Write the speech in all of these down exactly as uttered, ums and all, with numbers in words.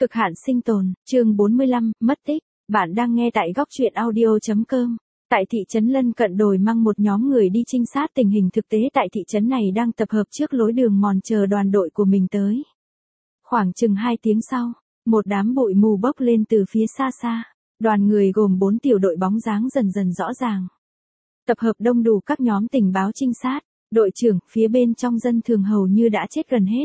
Cực hạn sinh tồn, chương bốn mươi lăm, mất tích. Bạn đang nghe tại góc truyện audio chấm com. Tại thị trấn lân cận đồi măng, một nhóm người đi trinh sát tình hình thực tế tại thị trấn này đang tập hợp trước lối đường mòn chờ đoàn đội của mình tới. Khoảng chừng hai tiếng sau, một đám bụi mù bốc lên từ phía xa xa. Đoàn người gồm bốn tiểu đội bóng dáng dần dần rõ ràng. Tập hợp đông đủ các nhóm tình báo trinh sát, đội trưởng, phía bên trong dân thường hầu như đã chết gần hết.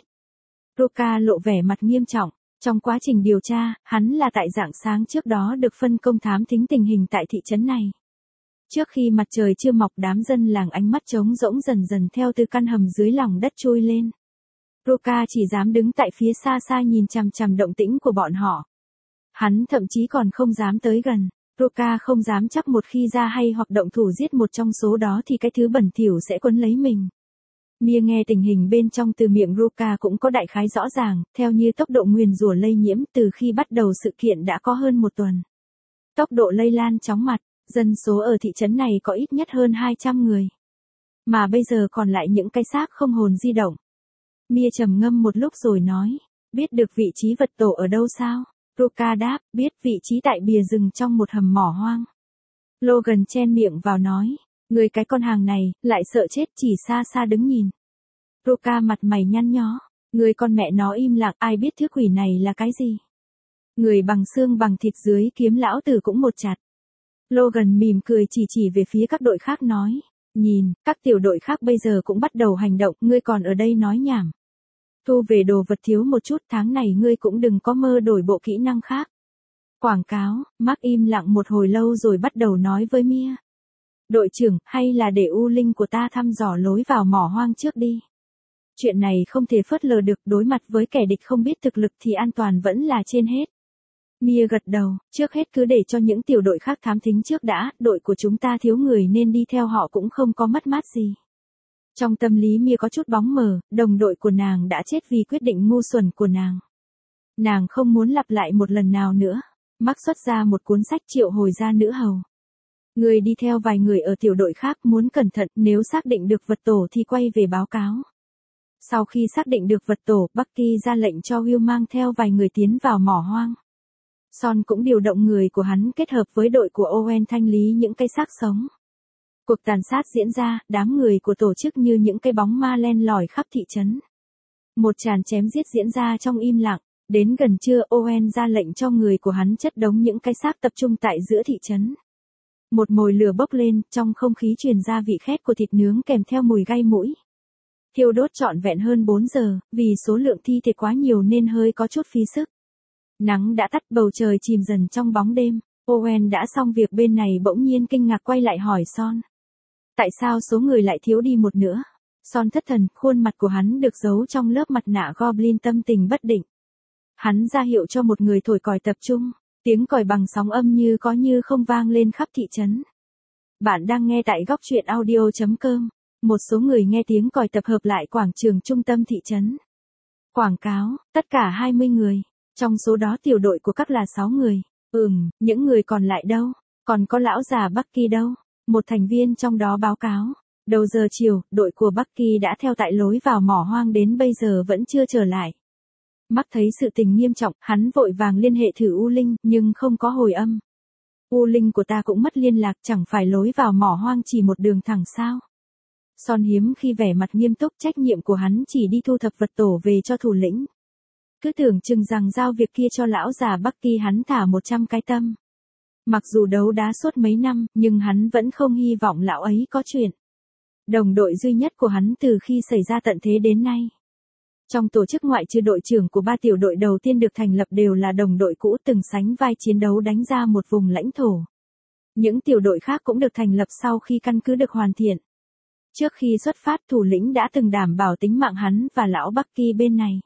Roca lộ vẻ mặt nghiêm trọng. Trong quá trình điều tra, hắn là tại rạng sáng trước đó được phân công thám thính tình hình tại thị trấn này. Trước khi mặt trời chưa mọc, đám dân làng ánh mắt trống rỗng dần dần theo từ căn hầm dưới lòng đất trôi lên. Roca chỉ dám đứng tại phía xa xa nhìn chằm chằm động tĩnh của bọn họ. Hắn thậm chí còn không dám tới gần. Roca không dám chắc một khi ra hay hoặc động thủ giết một trong số đó thì cái thứ bẩn thỉu sẽ quấn lấy mình. Mia nghe tình hình bên trong từ miệng Roca cũng có đại khái rõ ràng, theo như tốc độ nguyền rủa lây nhiễm từ khi bắt đầu sự kiện đã có hơn một tuần. Tốc độ lây lan chóng mặt, dân số ở thị trấn này có ít nhất hơn hai trăm người. Mà bây giờ còn lại những cái xác không hồn di động. Mia trầm ngâm một lúc rồi nói, biết được vị trí vật tổ ở đâu sao? Roca đáp, biết, vị trí tại bìa rừng trong một hầm mỏ hoang. Logan chen miệng vào nói, người cái con hàng này, lại sợ chết chỉ xa xa đứng nhìn. Roca mặt mày nhăn nhó, người con mẹ nó im lặng, ai biết thứ quỷ này là cái gì. Người bằng xương bằng thịt dưới kiếm lão tử cũng một chặt. Logan mỉm cười chỉ chỉ về phía các đội khác nói, nhìn, các tiểu đội khác bây giờ cũng bắt đầu hành động, ngươi còn ở đây nói nhảm. Thu về đồ vật thiếu một chút, tháng này ngươi cũng đừng có mơ đổi bộ kỹ năng khác. Quảng cáo, Mark im lặng một hồi lâu rồi bắt đầu nói với Mia. Đội trưởng, hay là để U Linh của ta thăm dò lối vào mỏ hoang trước đi. Chuyện này không thể phớt lờ được, đối mặt với kẻ địch không biết thực lực thì an toàn vẫn là trên hết. Mia gật đầu, trước hết cứ để cho những tiểu đội khác thám thính trước đã, đội của chúng ta thiếu người nên đi theo họ cũng không có mất mát gì. Trong tâm lý Mia có chút bóng mờ, đồng đội của nàng đã chết vì quyết định ngu xuẩn của nàng. Nàng không muốn lặp lại một lần nào nữa. Mark xuất ra một cuốn sách triệu hồi ra nữ hầu. Người đi theo vài người ở tiểu đội khác, muốn cẩn thận, nếu xác định được vật tổ thì quay về báo cáo. Sau khi xác định được vật tổ, Bucky ra lệnh cho Will mang theo vài người tiến vào mỏ hoang. Son cũng điều động người của hắn kết hợp với đội của Owen thanh lý những cái xác sống. Cuộc tàn sát diễn ra, đám người của tổ chức như những cái bóng ma len lỏi khắp thị trấn. Một tràn chém giết diễn ra trong im lặng. Đến gần trưa, Owen ra lệnh cho người của hắn chất đống những cái xác tập trung tại giữa thị trấn. Một mồi lửa bốc lên, trong không khí truyền ra vị khét của thịt nướng kèm theo mùi gai mũi. Thiêu đốt trọn vẹn hơn bốn giờ, vì số lượng thi thể quá nhiều nên hơi có chút phí sức. Nắng đã tắt, bầu trời chìm dần trong bóng đêm. Owen đã xong việc bên này bỗng nhiên kinh ngạc quay lại hỏi Son. Tại sao số người lại thiếu đi một nửa? Son thất thần, khuôn mặt của hắn được giấu trong lớp mặt nạ Goblin tâm tình bất định. Hắn ra hiệu cho một người thổi còi tập trung, tiếng còi bằng sóng âm như có như không vang lên khắp thị trấn. Bạn đang nghe tại góc truyện audio chấm com. Một số người nghe tiếng còi tập hợp lại quảng trường trung tâm thị trấn. Quảng cáo, tất cả hai mươi người, trong số đó tiểu đội của các là sáu người. Ừm, những người còn lại đâu? Còn có lão già Bucky đâu? Một thành viên trong đó báo cáo. Đầu giờ chiều, đội của Bucky đã theo tại lối vào mỏ hoang đến bây giờ vẫn chưa trở lại. Mark thấy sự tình nghiêm trọng, hắn vội vàng liên hệ thử U Linh, nhưng không có hồi âm. U Linh của ta cũng mất liên lạc, chẳng phải lối vào mỏ hoang chỉ một đường thẳng sao? Son hiếm khi vẻ mặt nghiêm túc, trách nhiệm của hắn chỉ đi thu thập vật tổ về cho thủ lĩnh. Cứ tưởng chừng rằng giao việc kia cho lão già Bucky hắn thả một trăm cái tâm. Mặc dù đấu đá suốt mấy năm, nhưng hắn vẫn không hy vọng lão ấy có chuyện. Đồng đội duy nhất của hắn từ khi xảy ra tận thế đến nay. Trong tổ chức ngoại trừ đội trưởng của ba tiểu đội đầu tiên được thành lập đều là đồng đội cũ từng sánh vai chiến đấu đánh ra một vùng lãnh thổ. Những tiểu đội khác cũng được thành lập sau khi căn cứ được hoàn thiện. Trước khi xuất phát, thủ lĩnh đã từng đảm bảo tính mạng hắn và lão Bucky bên này.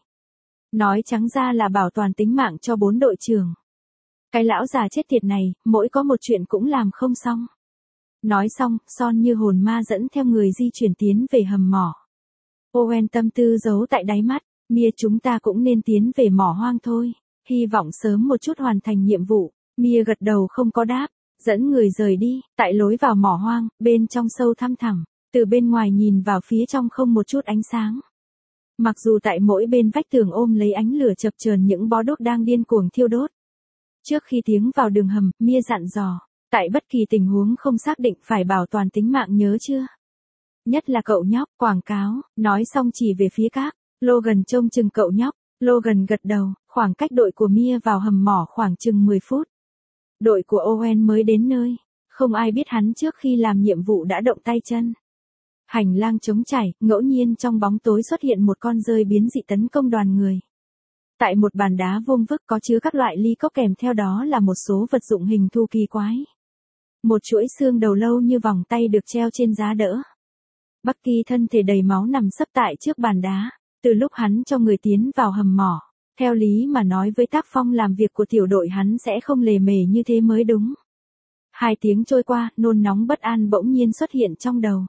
Nói trắng ra là bảo toàn tính mạng cho bốn đội trưởng. Cái lão già chết tiệt này, mỗi có một chuyện cũng làm không xong. Nói xong, Son như hồn ma dẫn theo người di chuyển tiến về hầm mỏ. Owen tâm tư giấu tại đáy mắt, Mia chúng ta cũng nên tiến về mỏ hoang thôi, hy vọng sớm một chút hoàn thành nhiệm vụ. Mia gật đầu không có đáp, dẫn người rời đi, tại lối vào mỏ hoang, bên trong sâu thăm thẳm, từ bên ngoài nhìn vào phía trong không một chút ánh sáng. Mặc dù tại mỗi bên vách tường ôm lấy ánh lửa chập chờn những bó đuốc đang điên cuồng thiêu đốt. Trước khi tiến vào đường hầm, Mia dặn dò, tại bất kỳ tình huống không xác định phải bảo toàn tính mạng nhớ chưa? Nhất là cậu nhóc, quảng cáo, nói xong chỉ về phía các. Logan trông chừng cậu nhóc, Logan gật đầu, khoảng cách đội của Mia vào hầm mỏ khoảng chừng mười phút. Đội của Owen mới đến nơi, không ai biết hắn trước khi làm nhiệm vụ đã động tay chân. Hành lang trống trải, ngẫu nhiên trong bóng tối xuất hiện một con dơi biến dị tấn công đoàn người. Tại một bàn đá vuông vức có chứa các loại ly cốc kèm theo đó là một số vật dụng hình thù kỳ quái. Một chuỗi xương đầu lâu như vòng tay được treo trên giá đỡ. Bucky thân thể đầy máu nằm sấp tại trước bàn đá, từ lúc hắn cho người tiến vào hầm mỏ. Theo lý mà nói với tác phong làm việc của tiểu đội hắn sẽ không lề mề như thế mới đúng. Hai tiếng trôi qua, nôn nóng bất an bỗng nhiên xuất hiện trong đầu.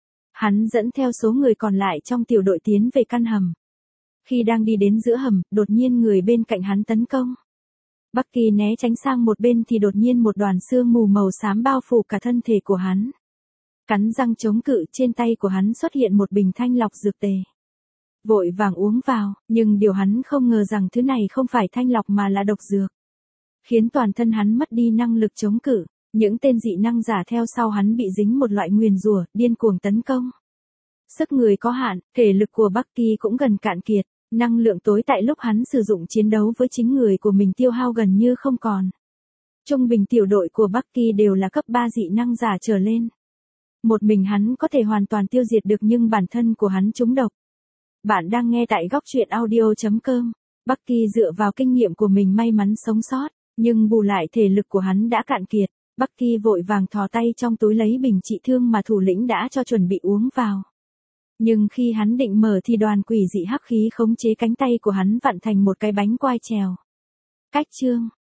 Hắn dẫn theo số người còn lại trong tiểu đội tiến về căn hầm. Khi đang đi đến giữa hầm, đột nhiên người bên cạnh hắn tấn công. Bucky né tránh sang một bên thì đột nhiên một đoàn sương mù màu xám bao phủ cả thân thể của hắn. Cắn răng chống cự, trên tay của hắn xuất hiện một bình thanh lọc dược tề. Vội vàng uống vào, nhưng điều hắn không ngờ rằng thứ này không phải thanh lọc mà là độc dược. Khiến toàn thân hắn mất đi năng lực chống cự, những tên dị năng giả theo sau hắn bị dính một loại nguyền rủa, điên cuồng tấn công. Sức người có hạn, thể lực của Bucky cũng gần cạn kiệt, năng lượng tối tại lúc hắn sử dụng chiến đấu với chính người của mình tiêu hao gần như không còn. Trung bình tiểu đội của Bucky đều là cấp ba dị năng giả trở lên. Một mình hắn có thể hoàn toàn tiêu diệt được nhưng bản thân của hắn trúng độc. Bạn đang nghe tại góc truyện audio chấm com. Bucky dựa vào kinh nghiệm của mình may mắn sống sót, nhưng bù lại thể lực của hắn đã cạn kiệt. Bucky vội vàng thò tay trong túi lấy bình trị thương mà thủ lĩnh đã cho chuẩn bị uống vào. Nhưng khi hắn định mở thì đoàn quỷ dị hắc khí khống chế cánh tay của hắn vặn thành một cái bánh quai trèo. Cách chương